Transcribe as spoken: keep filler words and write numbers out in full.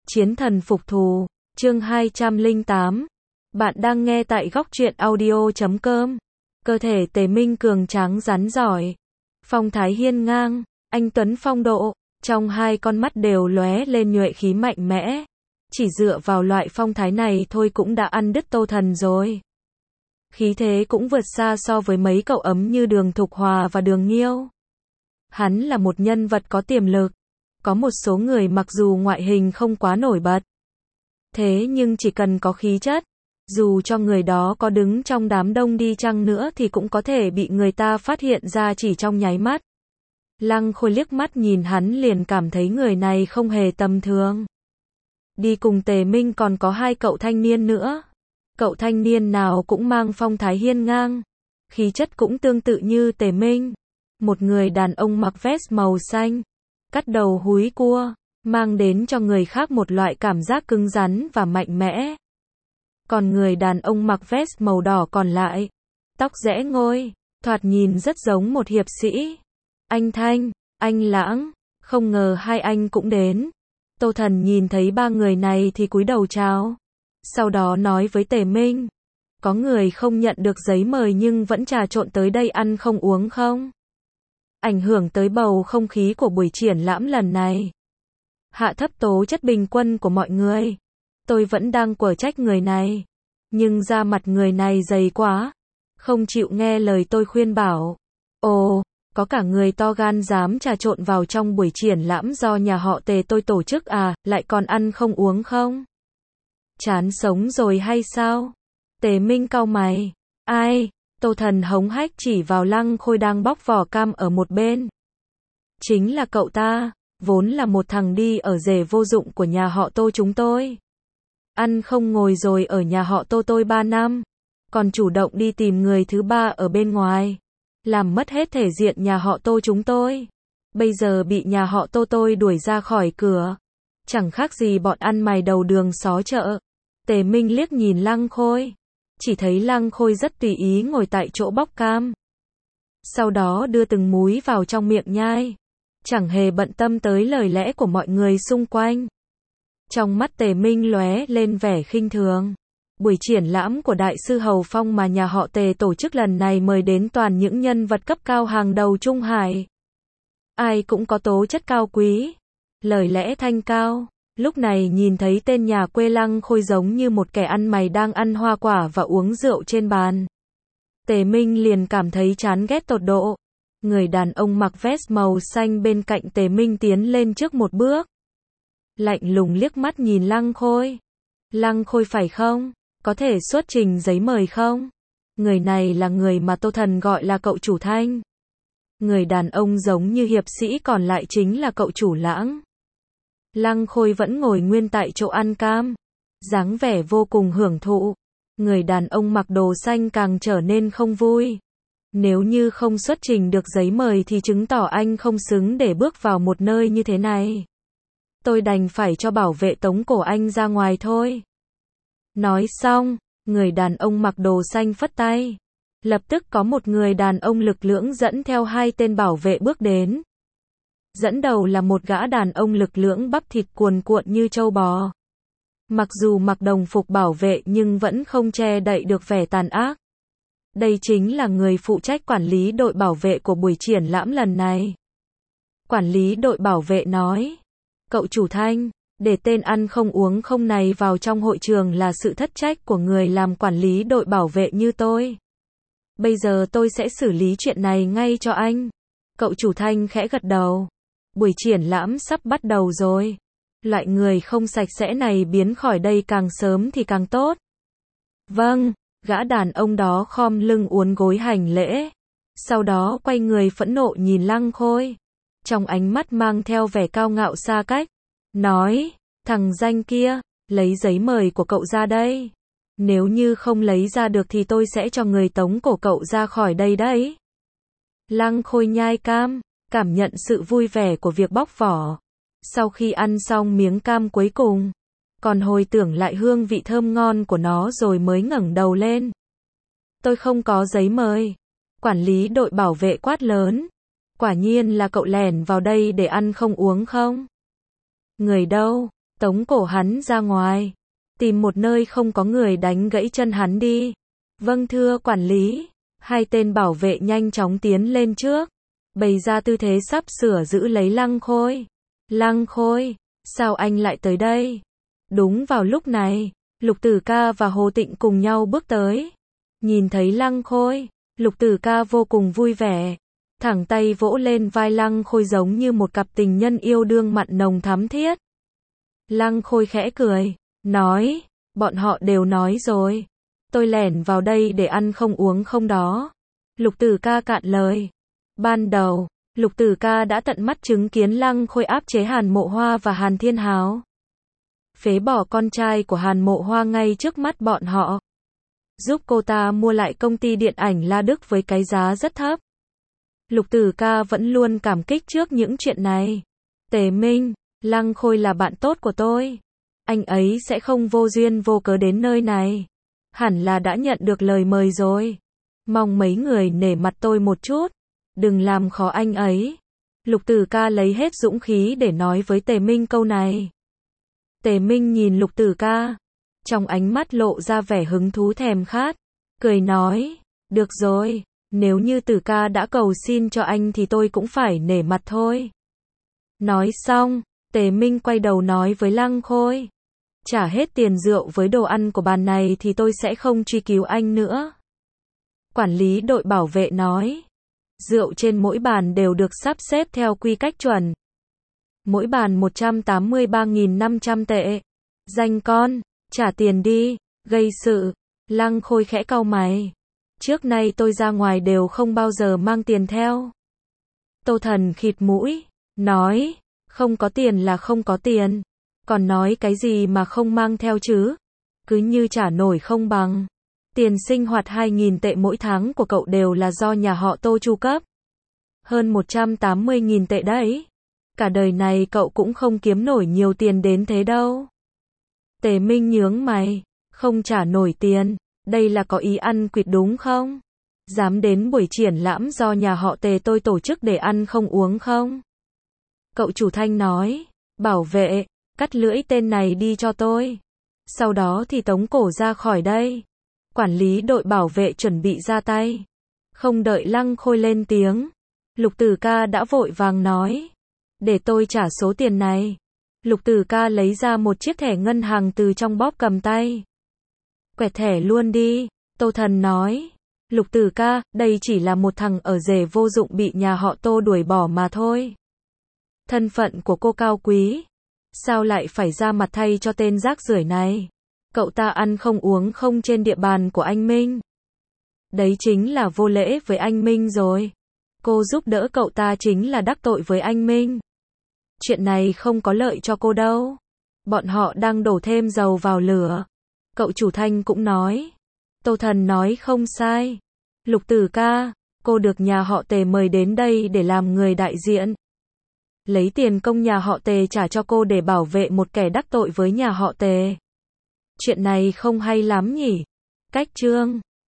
Chiến thần phục thù, chương hai trăm lẻ tám. Bạn đang nghe tại góc truyện audio chấm com. Cơ thể Tề Minh cường tráng rắn giỏi, phong thái hiên ngang, anh tuấn phong độ, trong hai con mắt đều lóe lên nhuệ khí mạnh mẽ. Chỉ dựa vào loại phong thái này thôi cũng đã ăn đứt Tô Thần rồi. Khí thế cũng vượt xa so với mấy cậu ấm như Đường Thục Hòa và Đường Nghiêu. Hắn là một nhân vật có tiềm lực. Có một số người mặc dù ngoại hình không quá nổi bật, thế nhưng chỉ cần có khí chất, dù cho người đó có đứng trong đám đông đi chăng nữa thì cũng có thể bị người ta phát hiện ra chỉ trong nháy mắt. Lăng Khôi liếc mắt nhìn hắn liền cảm thấy người này không hề tầm thường. Đi cùng Tề Minh còn có hai cậu thanh niên nữa. Cậu thanh niên nào cũng mang phong thái hiên ngang, khí chất cũng tương tự như Tề Minh. Một người đàn ông mặc vest màu xanh, cắt đầu húi cua, mang đến cho người khác một loại cảm giác cứng rắn và mạnh mẽ. Còn người đàn ông mặc vest màu đỏ còn lại, tóc rẽ ngôi, thoạt nhìn rất giống một hiệp sĩ. Anh Thanh, anh Lãng, không ngờ hai anh cũng đến. Tô Thần nhìn thấy ba người này thì cúi đầu chào. Sau đó nói với Tề Minh, có người không nhận được giấy mời nhưng vẫn trà trộn tới đây ăn không uống không? Ảnh hưởng tới bầu không khí của buổi triển lãm lần này. Hạ thấp tố chất bình quân của mọi người. Tôi vẫn đang quở trách người này. Nhưng da mặt người này dày quá. Không chịu nghe lời tôi khuyên bảo. Ồ, có cả người to gan dám trà trộn vào trong buổi triển lãm do nhà họ Tề tôi tổ chức à, lại còn ăn không uống không? Chán sống rồi hay sao? Tề Minh cau mày. Ai? Tô Thần hống hách chỉ vào Lăng Khôi đang bóc vỏ cam ở một bên. Chính là cậu ta, vốn là một thằng đi ở rể vô dụng của nhà họ Tô chúng tôi. Ăn không ngồi rồi ở nhà họ Tô tôi ba năm, còn chủ động đi tìm người thứ ba ở bên ngoài, làm mất hết thể diện nhà họ Tô chúng tôi. Bây giờ bị nhà họ Tô tôi đuổi ra khỏi cửa, chẳng khác gì bọn ăn mày đầu đường xó chợ. Tề Minh liếc nhìn Lăng Khôi. Chỉ thấy Lăng Khôi rất tùy ý ngồi tại chỗ bóc cam. Sau đó đưa từng múi vào trong miệng nhai. Chẳng hề bận tâm tới lời lẽ của mọi người xung quanh. Trong mắt Tề Minh lóe lên vẻ khinh thường. Buổi triển lãm của Đại sư Hầu Phong mà nhà họ Tề tổ chức lần này mời đến toàn những nhân vật cấp cao hàng đầu Trung Hải. Ai cũng có tố chất cao quý, lời lẽ thanh cao. Lúc này nhìn thấy tên nhà quê Lăng Khôi giống như một kẻ ăn mày đang ăn hoa quả và uống rượu trên bàn. Tề Minh liền cảm thấy chán ghét tột độ. Người đàn ông mặc vest màu xanh bên cạnh Tề Minh tiến lên trước một bước. Lạnh lùng liếc mắt nhìn Lăng Khôi. Lăng Khôi phải không? Có thể xuất trình giấy mời không? Người này là người mà Tô Thần gọi là cậu chủ Thanh. Người đàn ông giống như hiệp sĩ còn lại chính là cậu chủ Lãng. Lăng Khôi vẫn ngồi nguyên tại chỗ ăn cam, dáng vẻ vô cùng hưởng thụ. Người đàn ông mặc đồ xanh càng trở nên không vui. Nếu như không xuất trình được giấy mời thì chứng tỏ anh không xứng để bước vào một nơi như thế này. Tôi đành phải cho bảo vệ tống cổ anh ra ngoài thôi. Nói xong, người đàn ông mặc đồ xanh phất tay. Lập tức có một người đàn ông lực lưỡng dẫn theo hai tên bảo vệ bước đến. Dẫn đầu là một gã đàn ông lực lưỡng bắp thịt cuồn cuộn như trâu bò. Mặc dù mặc đồng phục bảo vệ nhưng vẫn không che đậy được vẻ tàn ác. Đây chính là người phụ trách quản lý đội bảo vệ của buổi triển lãm lần này. Quản lý đội bảo vệ nói, cậu chủ Thanh, để tên ăn không uống không này vào trong hội trường là sự thất trách của người làm quản lý đội bảo vệ như tôi. Bây giờ tôi sẽ xử lý chuyện này ngay cho anh. Cậu chủ Thanh khẽ gật đầu. Buổi triển lãm sắp bắt đầu rồi. Loại người không sạch sẽ này biến khỏi đây càng sớm thì càng tốt. Vâng, gã đàn ông đó khom lưng uốn gối hành lễ. Sau đó quay người phẫn nộ nhìn Lăng Khôi. Trong ánh mắt mang theo vẻ cao ngạo xa cách. Nói, thằng danh kia, lấy giấy mời của cậu ra đây. Nếu như không lấy ra được thì tôi sẽ cho người tống cổ cậu ra khỏi đây đấy. Lăng Khôi nhai cam, cảm nhận sự vui vẻ của việc bóc vỏ. Sau khi ăn xong miếng cam cuối cùng, còn hồi tưởng lại hương vị thơm ngon của nó rồi mới ngẩng đầu lên. Tôi không có giấy mời. Quản lý đội bảo vệ quát lớn. Quả nhiên là cậu lẻn vào đây để ăn không uống không? Người đâu? tống cổ hắn ra ngoài, tìm một nơi không có người đánh gãy chân hắn đi. Vâng thưa quản lý. Hai tên bảo vệ nhanh chóng tiến lên trước, bày ra tư thế sắp sửa giữ lấy Lăng Khôi. Lăng Khôi, sao anh lại tới đây? Đúng vào lúc này, Lục Tử Ca và Hồ Tịnh cùng nhau bước tới. Nhìn thấy Lăng Khôi, Lục Tử Ca vô cùng vui vẻ, thẳng tay vỗ lên vai Lăng Khôi giống như một cặp tình nhân yêu đương mặn nồng thắm thiết. Lăng Khôi khẽ cười, nói, bọn họ đều nói rồi, tôi lẻn vào đây để ăn không uống không đó. Lục Tử Ca cạn lời. Ban đầu, Lục Tử Ca đã tận mắt chứng kiến Lăng Khôi áp chế Hàn Mộ Hoa và Hàn Thiên Háo, phế bỏ con trai của Hàn Mộ Hoa ngay trước mắt bọn họ, giúp cô ta mua lại công ty điện ảnh La Đức với cái giá rất thấp. Lục Tử Ca vẫn luôn cảm kích trước những chuyện này. Tề Minh, Lăng Khôi là bạn tốt của tôi, anh ấy sẽ không vô duyên vô cớ đến nơi này, hẳn là đã nhận được lời mời rồi. Mong mấy người nể mặt tôi một chút, đừng làm khó anh ấy. Lục Tử Ca lấy hết dũng khí để nói với Tề Minh câu này. Tề Minh nhìn Lục Tử Ca, trong ánh mắt lộ ra vẻ hứng thú thèm khát, cười nói, được rồi, nếu như Tử Ca đã cầu xin cho anh thì tôi cũng phải nể mặt thôi. Nói xong, Tề Minh quay đầu nói với Lăng Khôi, trả hết tiền rượu với đồ ăn của bàn này thì tôi sẽ không truy cứu anh nữa. Quản lý đội bảo vệ nói, rượu trên mỗi bàn đều được sắp xếp theo quy cách chuẩn. Mỗi bàn một trăm tám mươi ba nghìn năm trăm tệ. Danh con, trả tiền đi, gây sự. Lăng Khôi khẽ cau mày. Trước nay tôi ra ngoài đều không bao giờ mang tiền theo. Tô Thần khịt mũi, nói, không có tiền là không có tiền. Còn nói cái gì mà không mang theo chứ? Cứ như trả nổi không bằng. Tiền sinh hoạt hai nghìn tệ mỗi tháng của cậu đều là do nhà họ Tô chu cấp. Hơn một trăm tám mươi nghìn tệ đấy. Cả đời này cậu cũng không kiếm nổi nhiều tiền đến thế đâu. Tề Minh nhướng mày, không trả nổi tiền, đây là có ý ăn quỵt đúng không? Dám đến buổi triển lãm do nhà họ Tề tôi tổ chức để ăn không uống không? Cậu chủ Thanh nói, bảo vệ, cắt lưỡi tên này đi cho tôi. Sau đó thì tống cổ ra khỏi đây. Quản lý đội bảo vệ chuẩn bị ra tay. Không đợi Lăng Khôi lên tiếng, Lục Tử Ca đã vội vàng nói, để tôi trả số tiền này. Lục Tử Ca lấy ra một chiếc thẻ ngân hàng từ trong bóp cầm tay. Quẹt thẻ luôn đi, Tô Thần nói. Lục Tử Ca, đây chỉ là một thằng ở rể vô dụng bị nhà họ Tô đuổi bỏ mà thôi. Thân phận của cô cao quý, sao lại phải ra mặt thay cho tên rác rưởi này? Cậu ta ăn không uống không trên địa bàn của anh Minh. Đấy chính là vô lễ với anh Minh rồi. Cô giúp đỡ cậu ta chính là đắc tội với anh Minh. Chuyện này không có lợi cho cô đâu. Bọn họ đang đổ thêm dầu vào lửa. Cậu chủ Thanh cũng nói. Tô Thần nói không sai. Lục Tử Ca, cô được nhà họ Tề mời đến đây để làm người đại diện. Lấy tiền công nhà họ Tề trả cho cô để bảo vệ một kẻ đắc tội với nhà họ Tề. Chuyện này không hay lắm nhỉ? Cách chương